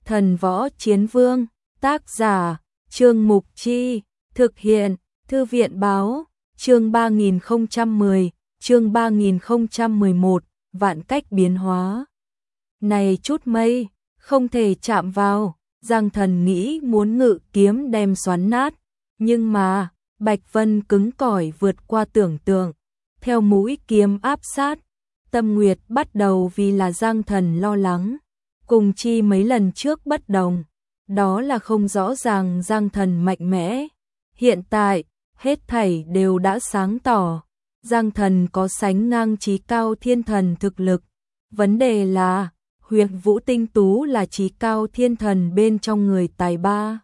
Thần Võ Chiến Vương, tác giả, Trương Mục Chi, thực hiện, Thư viện Báo, chương 3010, chương 3011, vạn cách biến hóa. Này chút mây, không thể chạm vào, Giang Thần nghĩ muốn ngự kiếm đem xoắn nát, nhưng mà, Bạch Vân cứng cỏi vượt qua tưởng tượng, theo mũi kiếm áp sát, Tâm Nguyệt bắt đầu vì là Giang Thần lo lắng, cùng chi mấy lần trước bất đồng, đó là không rõ ràng Giang Thần mạnh mẽ. Hiện tại, hết thảy đều đã sáng tỏ, Giang Thần có sánh ngang chí cao thiên thần thực lực, vấn đề là, Huyền Vũ Tinh Tú là chí cao thiên thần bên trong người tài ba.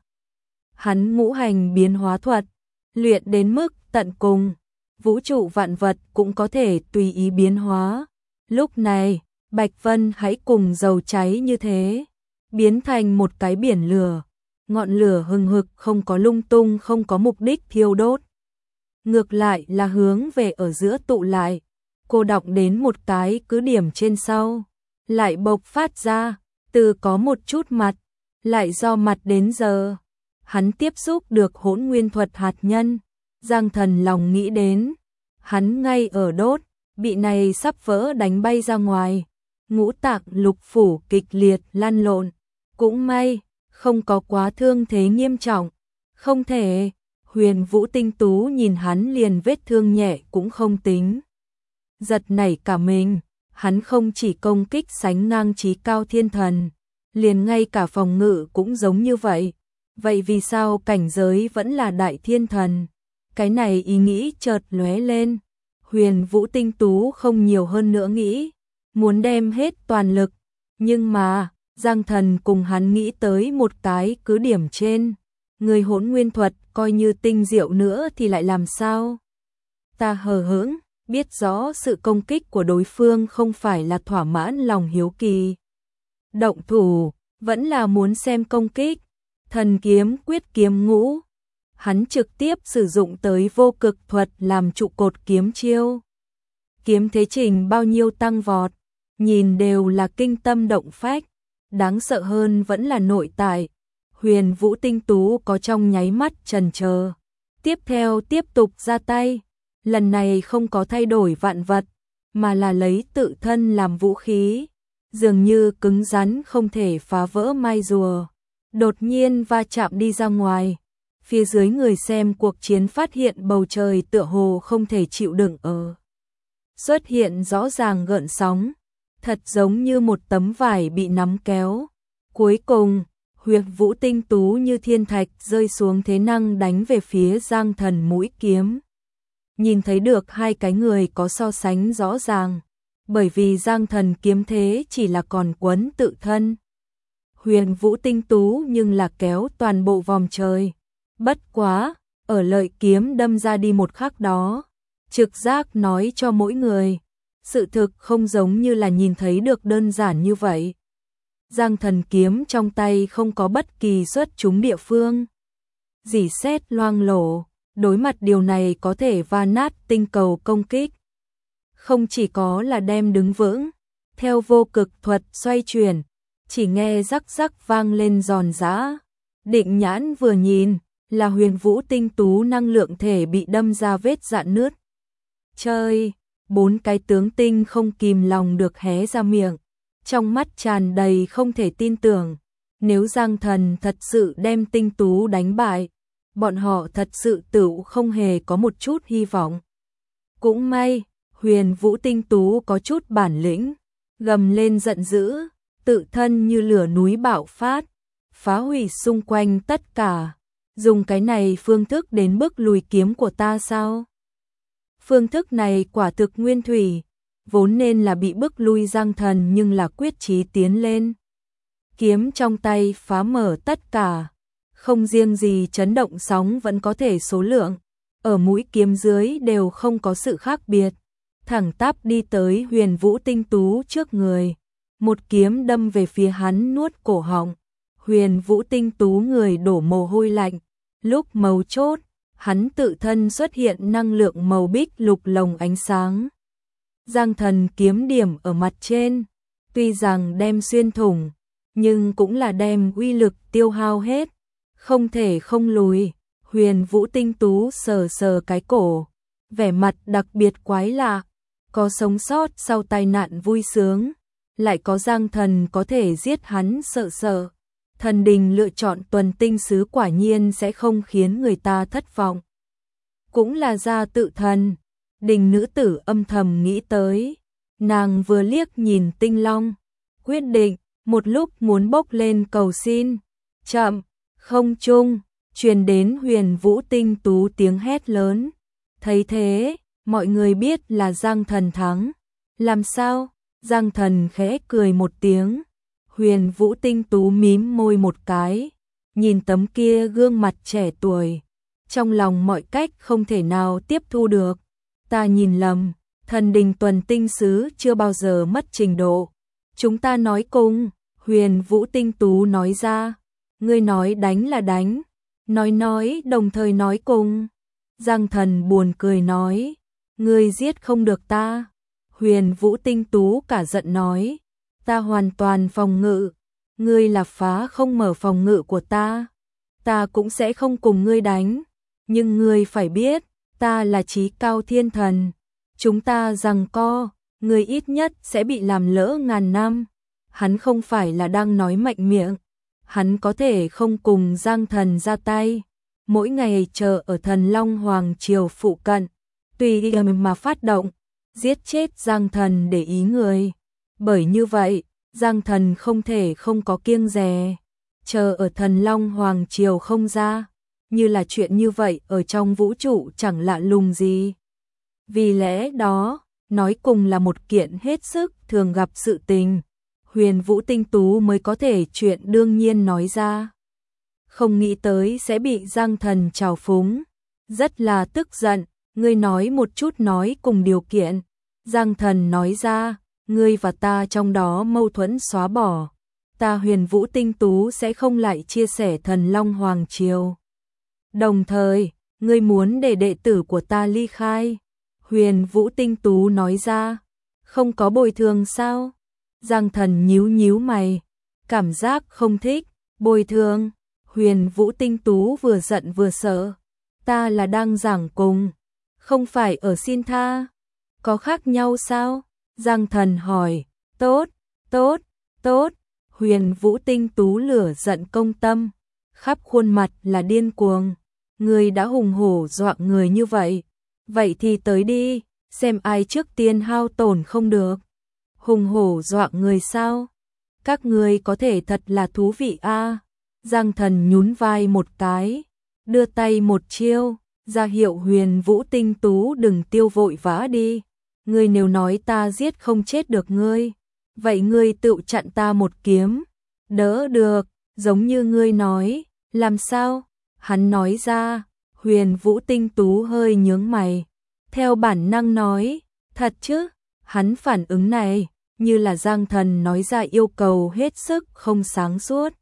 Hắn ngũ hành biến hóa thuật, luyện đến mức tận cùng, vũ trụ vạn vật cũng có thể tùy ý biến hóa. Lúc này, Bạch Vân hãy cùng dầu cháy như thế, biến thành một cái biển lửa, ngọn lửa hừng hực không có lung tung không có mục đích thiêu đốt. Ngược lại là hướng về ở giữa tụ lại, cô đọng đến một cái cứ điểm trên sau, lại bộc phát ra, từ có một chút mặt, lại do mặt đến giờ. Hắn tiếp xúc được hỗn nguyên thuật hạt nhân, Giang Thần lòng nghĩ đến, hắn ngay ở đốt, bị này sắp vỡ đánh bay ra ngoài, ngũ tạng lục phủ kịch liệt lăn lộn, cũng may, không có quá thương thế nghiêm trọng, không thể, Huyền Vũ Tinh Tú nhìn hắn liền vết thương nhẹ cũng không tính. Giật nảy cả mình, hắn không chỉ công kích sánh ngang chí cao thiên thần, liền ngay cả phòng ngự cũng giống như vậy. Vậy vì sao cảnh giới vẫn là đại thiên thần? Cái này ý nghĩ chợt lóe lên. Huyền Vũ Tinh Tú không nhiều hơn nữa nghĩ, muốn đem hết toàn lực, nhưng mà, Giang Thần cùng hắn nghĩ tới một cái cứ điểm trên, người hỗn nguyên thuật coi như tinh diệu nữa thì lại làm sao? Ta hờ hững, biết rõ sự công kích của đối phương không phải là thỏa mãn lòng hiếu kỳ. Động thủ, vẫn là muốn xem công kích. Thần kiếm quyết kiếm ngũ, hắn trực tiếp sử dụng tới vô cực thuật làm trụ cột kiếm chiêu. Kiếm thế trình bao nhiêu tăng vọt, nhìn đều là kinh tâm động phách, đáng sợ hơn vẫn là nội tại. Huyền Vũ Tinh Tú có trong nháy mắt chần chờ, tiếp theo tiếp tục ra tay, lần này không có thay đổi vạn vật, mà là lấy tự thân làm vũ khí, dường như cứng rắn không thể phá vỡ mai rùa. Đột nhiên va chạm đi ra ngoài, phía dưới người xem cuộc chiến phát hiện bầu trời tựa hồ không thể chịu đựng ở. Xuất hiện rõ ràng gợn sóng, thật giống như một tấm vải bị nắm kéo. Cuối cùng, Huyền Vũ Tinh Tú như thiên thạch rơi xuống thế năng đánh về phía Giang Thần mũi kiếm. Nhìn thấy được hai cái người có so sánh rõ ràng, bởi vì Giang Thần kiếm thế chỉ là còn quấn tự thân. Huyền Vũ Tinh Tú nhưng là kéo toàn bộ vòng trời. Bất quá, ở lợi kiếm đâm ra đi một khắc đó, trực giác nói cho mỗi người, sự thực không giống như là nhìn thấy được đơn giản như vậy. Giang Thần kiếm trong tay không có bất kỳ xuất chúng địa phương. Rỉ sét loang lổ, đối mặt điều này có thể va nát tinh cầu công kích. Không chỉ có là đem đứng vững, theo vô cực thuật xoay chuyển, chỉ nghe rắc rắc vang lên giòn giã. Định nhãn vừa nhìn, là Huyền Vũ Tinh Tú năng lượng thể bị đâm ra vết rạn nứt. Chơi, bốn cái tướng tinh không kìm lòng được hé ra miệng, trong mắt tràn đầy không thể tin tưởng. Nếu Giang Thần thật sự đem Tinh Tú đánh bại, bọn họ thật sự tựu không hề có một chút hy vọng. Cũng may, Huyền Vũ Tinh Tú có chút bản lĩnh, gầm lên giận dữ, tự thân như lửa núi bạo phát, phá hủy xung quanh tất cả. Dùng cái này phương thức đến bước lùi kiếm của ta sao? Phương thức này quả thực nguyên thủy, vốn nên là bị bức lui Giang Thần nhưng là quyết chí tiến lên. Kiếm trong tay phá mở tất cả, không riêng gì chấn động sóng vẫn có thể số lượng, ở mũi kiếm dưới đều không có sự khác biệt, thẳng tắp đi tới Huyền Vũ Tinh Tú trước người, một kiếm đâm về phía hắn nuốt cổ họng. Huyền Vũ Tinh Tú người đổ mồ hôi lạnh, lúc mấu chốt, hắn tự thân xuất hiện năng lượng màu bích lục lồng ánh sáng. Giang Thần kiếm điểm ở mặt trên, tuy rằng đem xuyên thủng, nhưng cũng là đem uy lực tiêu hao hết, không thể không lùi. Huyền Vũ Tinh Tú sờ sờ cái cổ, vẻ mặt đặc biệt quái lạ, có sống sót sau tai nạn vui sướng, lại có Giang Thần có thể giết hắn sợ sợ. Thần đình lựa chọn Tuần Tinh Sứ quả nhiên sẽ không khiến người ta thất vọng. Cũng là gia tự thần, đình nữ tử âm thầm nghĩ tới. Nàng vừa liếc nhìn Tinh Long, quyết định, một lúc muốn bốc lên cầu xin. Chậm, không trung, truyền đến Huyền Vũ Tinh Tú tiếng hét lớn. Thấy thế, mọi người biết là Giang Thần thắng. Làm sao? Giang Thần khẽ cười một tiếng. Huyền Vũ Tinh Tú mím môi một cái, nhìn tấm kia gương mặt trẻ tuổi, trong lòng mọi cách không thể nào tiếp thu được. Ta nhìn lầm, thần đình Tuần Tinh Sứ chưa bao giờ mất trình độ. Chúng ta nói cùng, Huyền Vũ Tinh Tú nói ra. Ngươi nói đánh là đánh, nói đồng thời nói cùng. Giang Thần buồn cười nói, ngươi giết không được ta. Huyền Vũ Tinh Tú cả giận nói, ta hoàn toàn phòng ngự, ngươi là phá không mở phòng ngự của ta cũng sẽ không cùng ngươi đánh, nhưng ngươi phải biết, ta là Chí Cao Thiên Thần, chúng ta giằng co, ngươi ít nhất sẽ bị làm lỡ ngàn năm. Hắn không phải là đang nói mạnh miệng, hắn có thể không cùng Giang Thần ra tay, mỗi ngày chờ ở Thần Long Hoàng Triều phụ cận, tùy ý mà phát động, giết chết Giang Thần để ý người. Bởi như vậy, Giang Thần không thể không có kiêng dè, chờ ở Thần Long Hoàng Triều không ra, như là chuyện như vậy ở trong vũ trụ chẳng lạ lùng gì. Vì lẽ đó, nói cùng là một kiện hết sức thường gặp sự tình, Huyền Vũ Tinh Tú mới có thể chuyện đương nhiên nói ra. Không nghĩ tới sẽ bị Giang Thần trào phúng, rất là tức giận, ngươi nói một chút nói cùng điều kiện. Giang Thần nói ra, ngươi và ta trong đó mâu thuẫn xóa bỏ, ta Huyền Vũ Tinh Tú sẽ không lại chia sẻ Thần Long Hoàng Triều. Đồng thời, ngươi muốn để đệ tử của ta ly khai. Huyền Vũ Tinh Tú nói ra, không có bồi thường sao? Giang Thần nhíu mày, cảm giác không thích. Bồi thường? Huyền Vũ Tinh Tú vừa giận vừa sợ, ta là đang giảng cùng, không phải ở xin tha. Có khác nhau sao? Giang Thần hỏi. Tốt. Huyền Vũ Tinh Tú lửa giận công tâm, khắp khuôn mặt là điên cuồng. Người đã hùng hổ dọa người như vậy, vậy thì tới đi, xem ai trước tiên hao tổn không được. Hùng hổ dọa người sao? Các người có thể thật là thú vị a. Giang Thần nhún vai một cái, đưa tay một chiêu, ra hiệu Huyền Vũ Tinh Tú đừng tiêu vội vã đi. Ngươi nếu nói ta giết không chết được ngươi, vậy ngươi tự chặn ta một kiếm. Đỡ được, giống như ngươi nói, làm sao? Hắn nói ra. Huyền Vũ Tinh Tú hơi nhướng mày, theo bản năng nói, thật chứ? Hắn phản ứng này, như là Giang Thần nói ra yêu cầu hết sức không sáng suốt.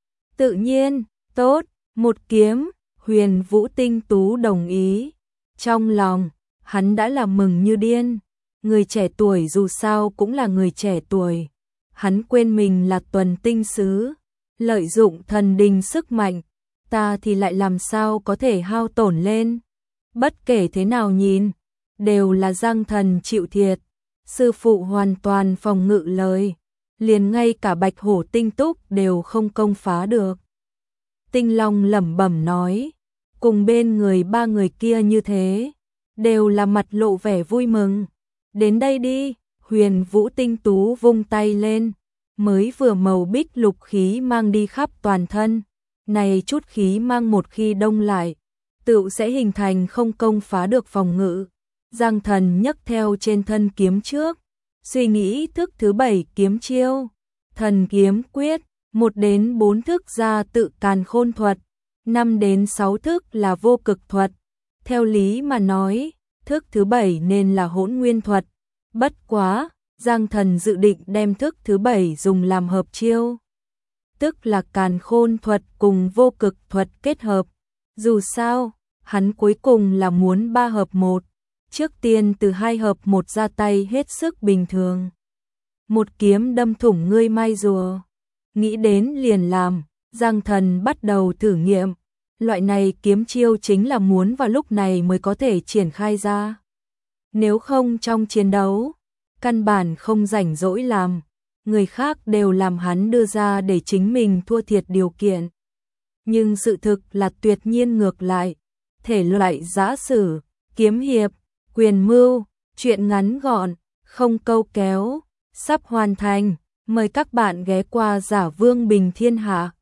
Tự nhiên, tốt, một kiếm. Huyền Vũ Tinh Tú đồng ý. Trong lòng, hắn đã là mừng như điên. Người trẻ tuổi dù sao cũng là người trẻ tuổi. Hắn quên mình là Tuần Tinh Sứ, lợi dụng thần đình sức mạnh, ta thì lại làm sao có thể hao tổn lên. Bất kể thế nào nhìn, đều là Giang Thần chịu thiệt. Sư phụ hoàn toàn phòng ngự lời, liền ngay cả Bạch Hổ Tinh Túc đều không công phá được. Tinh Long lẩm bẩm nói, cùng bên người ba người kia như thế, đều là mặt lộ vẻ vui mừng. Đến đây đi. Huyền Vũ Tinh Tú vung tay lên, mới vừa màu bích lục khí mang đi khắp toàn thân. Này chút khí mang một khi đông lại, tựu sẽ hình thành không công phá được phòng ngự. Giang Thần nhấc theo trên thân kiếm trước, suy nghĩ thức thứ 7 kiếm chiêu. Thần kiếm quyết, 1 đến 4 thức ra tự càn khôn thuật, 5 đến 6 thức là vô cực thuật. Theo lý mà nói, thức thứ 7 nên là hỗn nguyên thuật. Bất quá, Giang Thần dự định đem thức thứ 7 dùng làm hợp chiêu, tức là càn khôn thuật cùng vô cực thuật kết hợp. Dù sao, hắn cuối cùng là muốn 3 hợp 1. Trước tiên từ 2 hợp 1 ra tay hết sức bình thường. Một kiếm đâm thủng ngươi mai rùa. nghĩ đến liền làm, Giang Thần bắt đầu thử nghiệm. Loại này kiếm chiêu chính là muốn vào lúc này mới có thể triển khai ra. Nếu không trong chiến đấu, căn bản không rảnh rỗi làm, người khác đều làm hắn đưa ra để chính mình thua thiệt điều kiện. Nhưng sự thực là tuyệt nhiên ngược lại, thể loại giã sử, kiếm hiệp, quyền mưu, truyện ngắn gọn, không câu kéo, sắp hoàn thành, mời các bạn ghé qua Giả Vương Bình Thiên Hạ.